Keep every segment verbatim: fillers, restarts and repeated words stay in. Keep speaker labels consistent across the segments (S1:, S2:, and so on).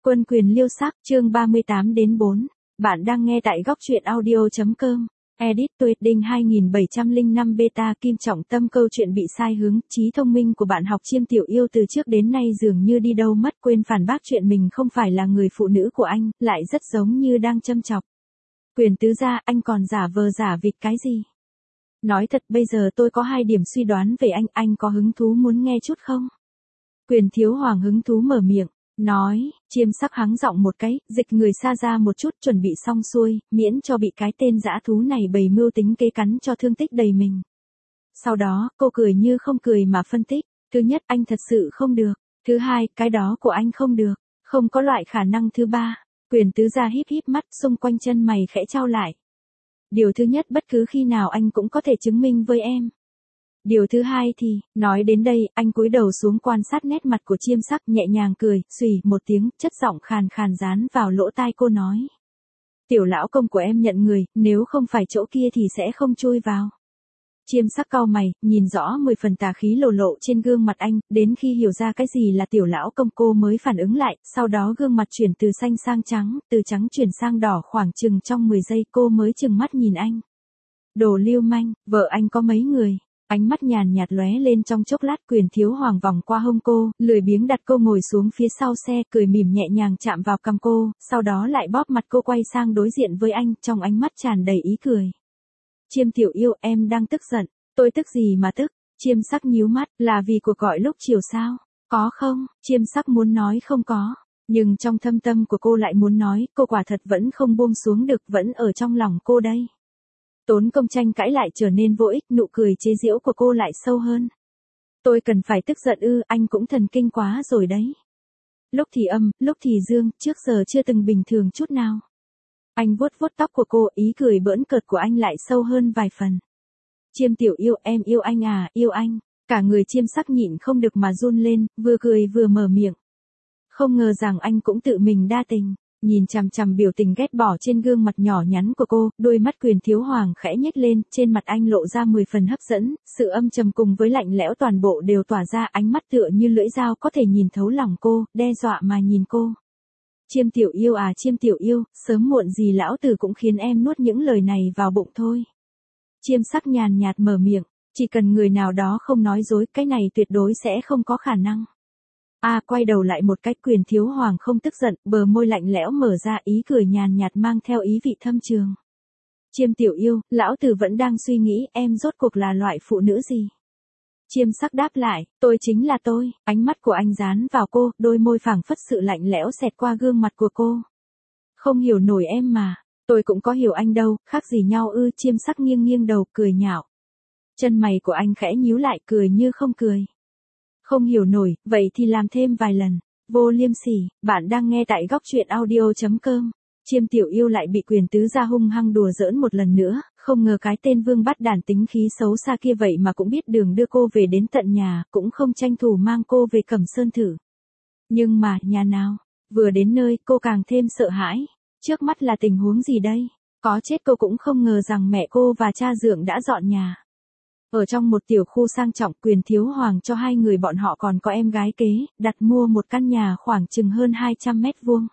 S1: Quân quyền liêu sắc, chương ba mươi tám đến bốn. Bạn đang nghe tại góc truyện audio chấm com. Edit tuyệt đinh hai nghìn bảy trăm lẻ năm beta Kim Trọng Tâm. Câu chuyện bị sai hướng, trí thông minh của bạn học Chiêm Tiểu Yêu từ trước đến nay dường như đi đâu mất, quên phản bác chuyện mình không phải là người phụ nữ của anh, lại rất giống như đang châm chọc. Quyền tứ gia, anh còn giả vờ giả vịt cái gì? Nói thật, bây giờ tôi có hai điểm suy đoán về anh, anh có hứng thú muốn nghe chút không? Quyền Thiếu Hoàng hứng thú mở miệng. Nói, Chiêm Sắc hắng giọng một cái, dịch người xa ra một chút, chuẩn bị xong xuôi, miễn cho bị cái tên dã thú này bày mưu tính kế cắn cho thương tích đầy mình. Sau đó, cô cười như không cười mà phân tích, thứ nhất, anh thật sự không được, thứ hai, cái đó của anh không được, không có loại khả năng thứ ba. Quyền tứ gia híp híp mắt, xung quanh chân mày khẽ trao lại. Điều thứ nhất, bất cứ khi nào anh cũng có thể chứng minh với em. Điều thứ hai thì, nói đến đây, anh cúi đầu xuống quan sát nét mặt của Chiêm Sắc, nhẹ nhàng cười, xùy một tiếng, chất giọng khàn khàn dán vào lỗ tai cô nói. Tiểu lão công của em nhận người, nếu không phải chỗ kia thì sẽ không chui vào. Chiêm Sắc cau mày, nhìn rõ mười phần tà khí lộ lộ trên gương mặt anh, đến khi hiểu ra cái gì là tiểu lão công cô mới phản ứng lại, sau đó gương mặt chuyển từ xanh sang trắng, từ trắng chuyển sang đỏ khoảng chừng trong mười giây cô mới chừng mắt nhìn anh. Đồ lưu manh, vợ anh có mấy người? Ánh mắt nhàn nhạt lóe lên trong chốc lát. Quyền Thiếu Hoàng vòng qua hông cô, lười biếng đặt cô ngồi xuống phía sau xe, cười mỉm nhẹ nhàng chạm vào cằm cô, sau đó lại bóp mặt cô quay sang đối diện với anh, trong ánh mắt tràn đầy ý cười. Chiêm Tiểu Yêu, em đang tức giận. Tôi tức gì mà tức? Chiêm Sắc nhíu mắt, là vì cuộc gọi lúc chiều sao? Có không? Chiêm Sắc muốn nói không có, nhưng trong thâm tâm của cô lại muốn nói, cô quả thật vẫn không buông xuống được, vẫn ở trong lòng cô đây. Tốn công tranh cãi lại trở nên vô ích, nụ cười chế giễu của cô lại sâu hơn. Tôi cần phải tức giận ư? Anh cũng thần kinh quá rồi đấy. Lúc thì âm, lúc thì dương, trước giờ chưa từng bình thường chút nào. Anh vuốt vuốt tóc của cô, ý cười bỡn cợt của anh lại sâu hơn vài phần. Chiêm Tiểu Yêu, em yêu anh à, yêu anh. Cả người Chiêm Sắc nhịn không được mà run lên, vừa cười vừa mở miệng. Không ngờ rằng anh cũng tự mình đa tình. Nhìn chằm chằm biểu tình ghét bỏ trên gương mặt nhỏ nhắn của cô, đôi mắt Quyền Thiếu Hoàng khẽ nhếch lên, trên mặt anh lộ ra mười phần hấp dẫn, sự âm trầm cùng với lạnh lẽo toàn bộ đều tỏa ra, ánh mắt tựa như lưỡi dao có thể nhìn thấu lòng cô, đe dọa mà nhìn cô. Chiêm Tiểu Yêu à, Chiêm Tiểu Yêu, sớm muộn gì lão tử cũng khiến em nuốt những lời này vào bụng thôi. Chiêm Sắc nhàn nhạt mở miệng, chỉ cần người nào đó không nói dối, cái này tuyệt đối sẽ không có khả năng. A à, quay đầu lại một cách. Quyền Thiếu Hoàng không tức giận, bờ môi lạnh lẽo mở ra, ý cười nhàn nhạt mang theo ý vị thâm trường. Chiêm Tiểu Yêu, lão tử vẫn đang suy nghĩ em rốt cuộc là loại phụ nữ gì. Chiêm Sắc đáp lại, tôi chính là tôi. Ánh mắt của anh dán vào cô, đôi môi phảng phất sự lạnh lẽo xẹt qua gương mặt của cô. Không hiểu nổi em mà, tôi cũng có hiểu anh đâu, khác gì nhau ư? Chiêm Sắc nghiêng nghiêng đầu, cười nhạo. Chân mày của anh khẽ nhíu lại, cười như không cười. Không hiểu nổi, vậy thì làm thêm vài lần. Vô liêm sỉ, bạn đang nghe tại góc truyện audio chấm com. Chiêm Tiểu Yêu lại bị Quyền tứ gia hung hăng đùa giỡn một lần nữa, không ngờ cái tên vương bắt đản tính khí xấu xa kia vậy mà cũng biết đường đưa cô về đến tận nhà, cũng không tranh thủ mang cô về Cẩm Sơn thử. Nhưng mà, nhà nào? Vừa đến nơi, cô càng thêm sợ hãi. Trước mắt là tình huống gì đây? Có chết cô cũng không ngờ rằng mẹ cô và cha dượng đã dọn nhà. Ở trong một tiểu khu sang trọng, Quyền Thiếu Hoàng cho hai người bọn họ còn có em gái kế, đặt mua một căn nhà khoảng chừng hơn hai trăm mét vuông.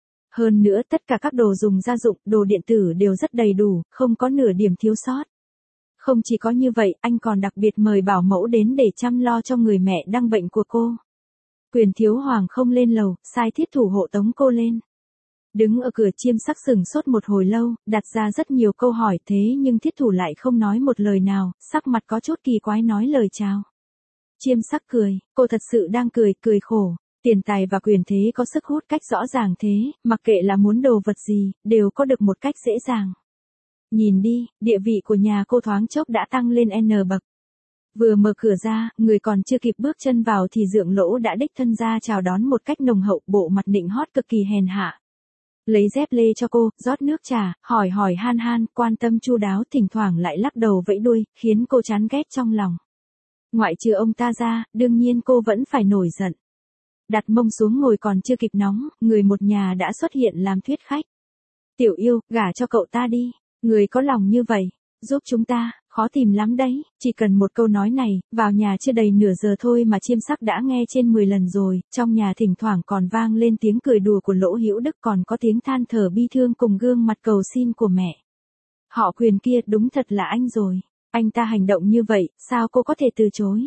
S1: Hơn nữa tất cả các đồ dùng gia dụng, đồ điện tử đều rất đầy đủ, không có nửa điểm thiếu sót. Không chỉ có như vậy, anh còn đặc biệt mời bảo mẫu đến để chăm lo cho người mẹ đang bệnh của cô. Quyền Thiếu Hoàng không lên lầu, sai thiết thủ hộ tống cô lên. Đứng ở cửa, Chiêm Sắc sừng sốt một hồi lâu, đặt ra rất nhiều câu hỏi, thế nhưng thiết thủ lại không nói một lời nào, sắc mặt có chút kỳ quái nói lời chào. Chiêm Sắc cười, cô thật sự đang cười, cười khổ. Tiền tài và quyền thế có sức hút cách rõ ràng thế, mặc kệ là muốn đồ vật gì, đều có được một cách dễ dàng. Nhìn đi, địa vị của nhà cô thoáng chốc đã tăng lên N bậc. Vừa mở cửa ra, người còn chưa kịp bước chân vào thì dượng lỗ đã đích thân ra chào đón một cách nồng hậu, bộ mặt nịnh hót cực kỳ hèn hạ. Lấy dép lê cho cô, rót nước trà, hỏi hỏi han han, quan tâm chu đáo, thỉnh thoảng lại lắc đầu vẫy đuôi, khiến cô chán ghét trong lòng. Ngoại trừ ông ta ra, đương nhiên cô vẫn phải nổi giận. Đặt mông xuống ngồi còn chưa kịp nóng, người một nhà đã xuất hiện làm thuyết khách. Tiểu Yêu, gả cho cậu ta đi. Người có lòng như vậy, giúp chúng ta, Khó tìm lắm đấy, chỉ cần một câu nói này, vào nhà chưa đầy nửa giờ thôi mà Chiêm Sắc đã nghe trên mười lần rồi, trong nhà thỉnh thoảng còn vang lên tiếng cười đùa của Lỗ Hữu Đức, còn có tiếng than thở bi thương cùng gương mặt cầu xin của mẹ. Họ Quyền kia đúng thật là anh rồi, anh ta hành động như vậy, sao cô có thể từ chối?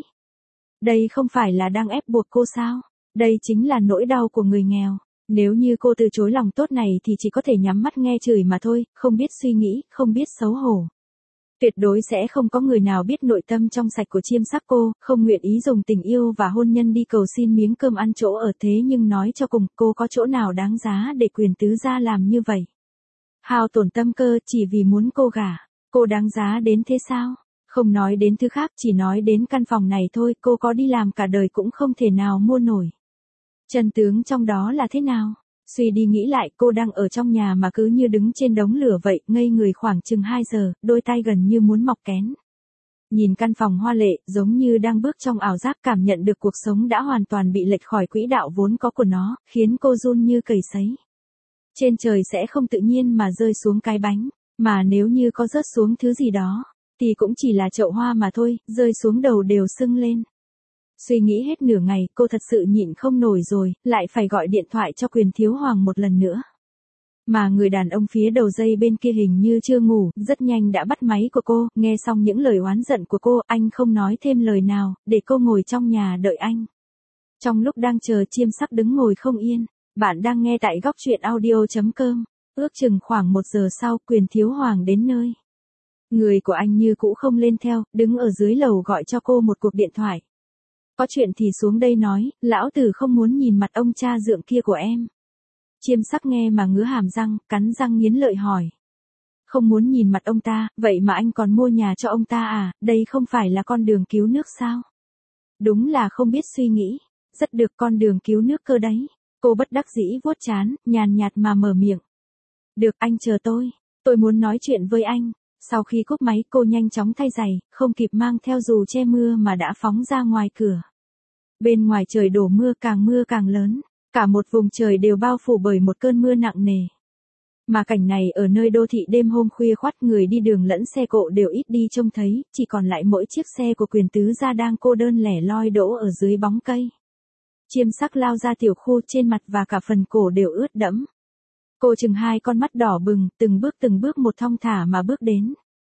S1: Đây không phải là đang ép buộc cô sao? Đây chính là nỗi đau của người nghèo. Nếu như cô từ chối lòng tốt này thì chỉ có thể nhắm mắt nghe chửi mà thôi, không biết suy nghĩ, không biết xấu hổ. Tuyệt đối sẽ không có người nào biết nội tâm trong sạch của Chiêm Sắc cô, không nguyện ý dùng tình yêu và hôn nhân đi cầu xin miếng cơm ăn chỗ ở, thế nhưng nói cho cùng, cô có chỗ nào đáng giá để Quyền tứ gia làm như vậy? Hao tổn tâm cơ chỉ vì muốn cô gả, cô đáng giá đến thế sao? Không nói đến thứ khác, chỉ nói đến căn phòng này thôi, cô có đi làm cả đời cũng không thể nào mua nổi. Chân tướng trong đó là thế nào? Suy đi nghĩ lại, cô đang ở trong nhà mà cứ như đứng trên đống lửa vậy, ngây người khoảng chừng hai giờ, đôi tay gần như muốn mọc kén. Nhìn căn phòng hoa lệ, giống như đang bước trong ảo giác, cảm nhận được cuộc sống đã hoàn toàn bị lệch khỏi quỹ đạo vốn có của nó, khiến cô run như cầy sấy. Trên trời sẽ không tự nhiên mà rơi xuống cái bánh, mà nếu như có rớt xuống thứ gì đó, thì cũng chỉ là chậu hoa mà thôi, rơi xuống đầu đều sưng lên. Suy nghĩ hết nửa ngày, cô thật sự nhịn không nổi rồi, lại phải gọi điện thoại cho Quyền Thiếu Hoàng một lần nữa. Mà người đàn ông phía đầu dây bên kia hình như chưa ngủ, rất nhanh đã bắt máy của cô, nghe xong những lời oán giận của cô, anh không nói thêm lời nào, để cô ngồi trong nhà đợi anh. Trong lúc đang chờ, Chiêm Sắc đứng ngồi không yên. Bạn đang nghe tại góc truyện audio chấm com. Ước chừng khoảng một giờ sau, Quyền Thiếu Hoàng đến nơi. Người của anh như cũ không lên theo, đứng ở dưới lầu gọi cho cô một cuộc điện thoại. Có chuyện thì xuống đây nói, lão tử không muốn nhìn mặt ông cha dượng kia của em. Chiêm Sắc nghe mà ngứa hàm răng, cắn răng nghiến lợi hỏi. Không muốn nhìn mặt ông ta, vậy mà anh còn mua nhà cho ông ta à, đây không phải là con đường cứu nước sao? Đúng là không biết suy nghĩ, rất được, con đường cứu nước cơ đấy. Cô bất đắc dĩ vuốt trán, nhàn nhạt mà mở miệng. Được, anh chờ tôi, tôi muốn nói chuyện với anh. Sau khi cúp máy, cô nhanh chóng thay giày, không kịp mang theo dù che mưa mà đã phóng ra ngoài cửa. Bên ngoài trời đổ mưa, càng mưa càng lớn, cả một vùng trời đều bao phủ bởi một cơn mưa nặng nề. Mà cảnh này ở nơi đô thị đêm hôm khuya khoắt, người đi đường lẫn xe cộ đều ít đi trông thấy, chỉ còn lại mỗi chiếc xe của Quyền tứ gia đang cô đơn lẻ loi đỗ ở dưới bóng cây. Chiêm Sắc lao ra tiểu khu, trên mặt và cả phần cổ đều ướt đẫm. Cô chừng hai con mắt đỏ bừng, từng bước từng bước một thong thả mà bước đến.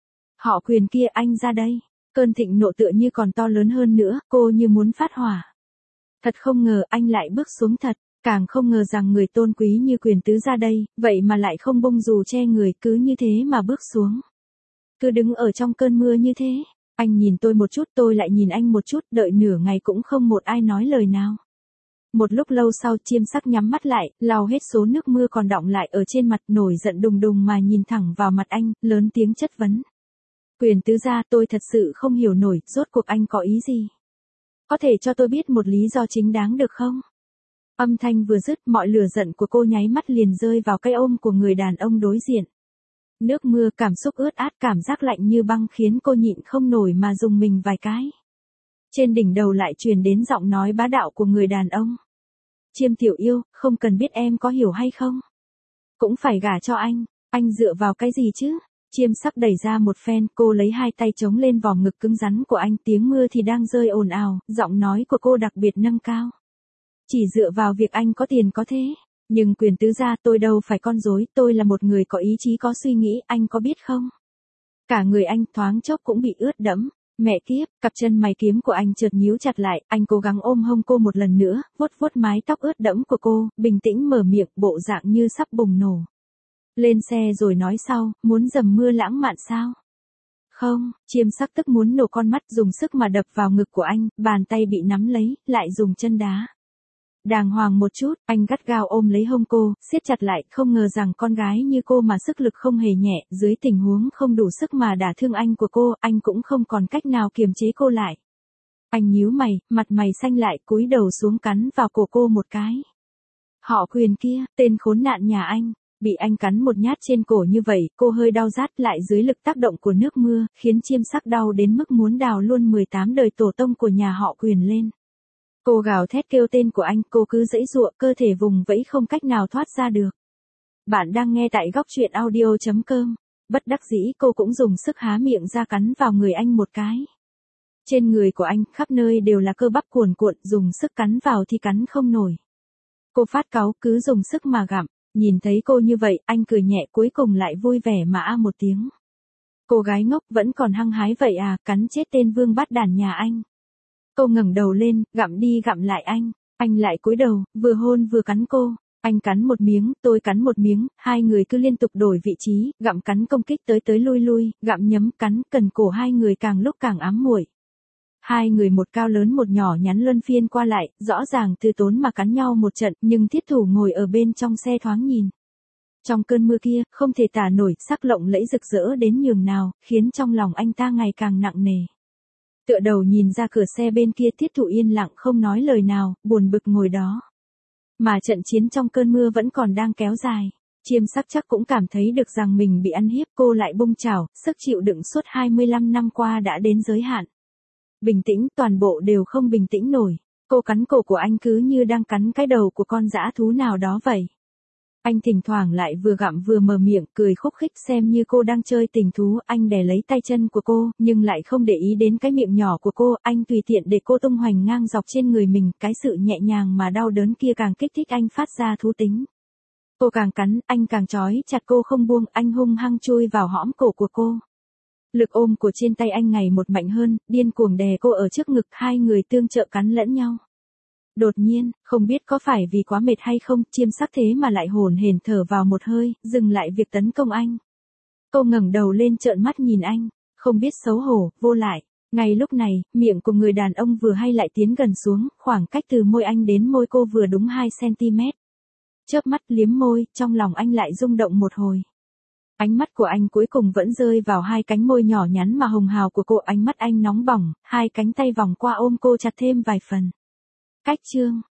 S1: Họ Quyền kia, anh ra đây. Cơn thịnh nộ tựa như còn to lớn hơn nữa, cô như muốn phát hỏa. Thật không ngờ anh lại bước xuống thật, càng không ngờ rằng người tôn quý như Quyền tứ gia đây, vậy mà lại không bông dù che người, cứ như thế mà bước xuống. Cứ đứng ở trong cơn mưa như thế, anh nhìn tôi một chút, tôi lại nhìn anh một chút, đợi nửa ngày cũng không một ai nói lời nào. Một lúc lâu sau, Chiêm Sắc nhắm mắt lại, lau hết số nước mưa còn đọng lại ở trên mặt, nổi giận đùng đùng mà nhìn thẳng vào mặt anh, lớn tiếng chất vấn. Quyền tứ gia, tôi thật sự không hiểu nổi, rốt cuộc anh có ý gì? Có thể cho tôi biết một lý do chính đáng được không? Âm thanh vừa dứt, mọi lửa giận của cô nháy mắt liền rơi vào cái ôm của người đàn ông đối diện. Nước mưa, cảm xúc ướt át, cảm giác lạnh như băng khiến cô nhịn không nổi mà rùng mình vài cái. Trên đỉnh đầu lại truyền đến giọng nói bá đạo của người đàn ông. Chiêm tiểu yêu, không cần biết em có hiểu hay không. Cũng phải gả cho anh, anh dựa vào cái gì chứ? Chiêm Sắc đẩy ra một phen, cô lấy hai tay chống lên vòng ngực cứng rắn của anh, tiếng mưa thì đang rơi ồn ào, giọng nói của cô đặc biệt nâng cao. Chỉ dựa vào việc anh có tiền có thế, nhưng Quyền tứ gia, tôi đâu phải con rối, tôi là một người có ý chí có suy nghĩ, anh có biết không? Cả người anh thoáng chốc cũng bị ướt đẫm. Mẹ kiếp, cặp chân mày kiếm của anh chợt nhíu chặt lại, anh cố gắng ôm hông cô một lần nữa, vuốt vuốt mái tóc ướt đẫm của cô, bình tĩnh mở miệng, bộ dạng như sắp bùng nổ. Lên xe rồi nói sau, muốn dầm mưa lãng mạn sao? Không, Chiêm Sắc tức muốn nổ con mắt, dùng sức mà đập vào ngực của anh, bàn tay bị nắm lấy, lại dùng chân đá. Đàng hoàng một chút, anh gắt gao ôm lấy hông cô, siết chặt lại, không ngờ rằng con gái như cô mà sức lực không hề nhẹ, dưới tình huống không đủ sức mà đả thương anh của cô, anh cũng không còn cách nào kiềm chế cô lại. Anh nhíu mày, mặt mày xanh lại, cúi đầu xuống cắn vào cổ cô một cái. Họ Quyền kia, tên khốn nạn nhà anh, bị anh cắn một nhát trên cổ như vậy, cô hơi đau rát lại dưới lực tác động của nước mưa, khiến Chiêm Sắc đau đến mức muốn đào luôn mười tám đời tổ tông của nhà họ Quyền lên. Cô gào thét kêu tên của anh, cô cứ giãy giụa, cơ thể vùng vẫy không cách nào thoát ra được. Bạn đang nghe tại góc truyện audio chấm com. Bất đắc dĩ cô cũng dùng sức há miệng ra cắn vào người anh một cái. Trên người của anh khắp nơi đều là cơ bắp cuồn cuộn, dùng sức cắn vào thì cắn không nổi. Cô phát cáu cứ dùng sức mà gặm, nhìn thấy cô như vậy anh cười nhẹ cuối cùng lại vui vẻ mà a một tiếng. Cô gái ngốc vẫn còn hăng hái vậy à, cắn chết tên vương bát đàn nhà anh. Cô ngẩng đầu lên, gặm đi gặm lại anh, anh lại cúi đầu, vừa hôn vừa cắn cô. Anh cắn một miếng, tôi cắn một miếng, hai người cứ liên tục đổi vị trí, gặm cắn công kích tới tới lui lui, gặm nhấm cắn, cần cổ hai người càng lúc càng ám muội. Hai người một cao lớn một nhỏ nhắn luân phiên qua lại, rõ ràng từ tốn mà cắn nhau một trận, nhưng thiết thủ ngồi ở bên trong xe thoáng nhìn. Trong cơn mưa kia, không thể tả nổi, sắc lộng lẫy rực rỡ đến nhường nào, khiến trong lòng anh ta ngày càng nặng nề. Tựa đầu nhìn ra cửa xe bên kia, thiết thủ yên lặng không nói lời nào, buồn bực ngồi đó. Mà trận chiến trong cơn mưa vẫn còn đang kéo dài. Chiêm Sắc chắc cũng cảm thấy được rằng mình bị ăn hiếp, cô lại bung chảo, sức chịu đựng suốt hai mươi lăm năm qua đã đến giới hạn. Bình tĩnh, toàn bộ đều không bình tĩnh nổi. Cô cắn cổ của anh cứ như đang cắn cái đầu của con dã thú nào đó vậy. Anh thỉnh thoảng lại vừa gặm vừa mở miệng, cười khúc khích xem như cô đang chơi tình thú. Anh đè lấy tay chân của cô, nhưng lại không để ý đến cái miệng nhỏ của cô. Anh tùy tiện để cô tung hoành ngang dọc trên người mình. Cái sự nhẹ nhàng mà đau đớn kia càng kích thích anh phát ra thú tính. Cô càng cắn, anh càng trói chặt cô không buông. Anh hung hăng chui vào hõm cổ của cô. Lực ôm của trên tay anh ngày một mạnh hơn, điên cuồng đè cô ở trước ngực, hai người tương trợ cắn lẫn nhau. Đột nhiên, không biết có phải vì quá mệt hay không, Chiêm Sắc thế mà lại hổn hển thở vào một hơi, dừng lại việc tấn công anh. Cô ngẩng đầu lên trợn mắt nhìn anh, không biết xấu hổ, vô lại. Ngay lúc này, miệng của người đàn ông vừa hay lại tiến gần xuống, khoảng cách từ môi anh đến môi cô vừa đúng hai xăng-ti-mét. Chớp mắt liếm môi, trong lòng anh lại rung động một hồi. Ánh mắt của anh cuối cùng vẫn rơi vào hai cánh môi nhỏ nhắn mà hồng hào của cô, ánh mắt anh nóng bỏng, hai cánh tay vòng qua ôm cô chặt thêm vài phần. Cách chương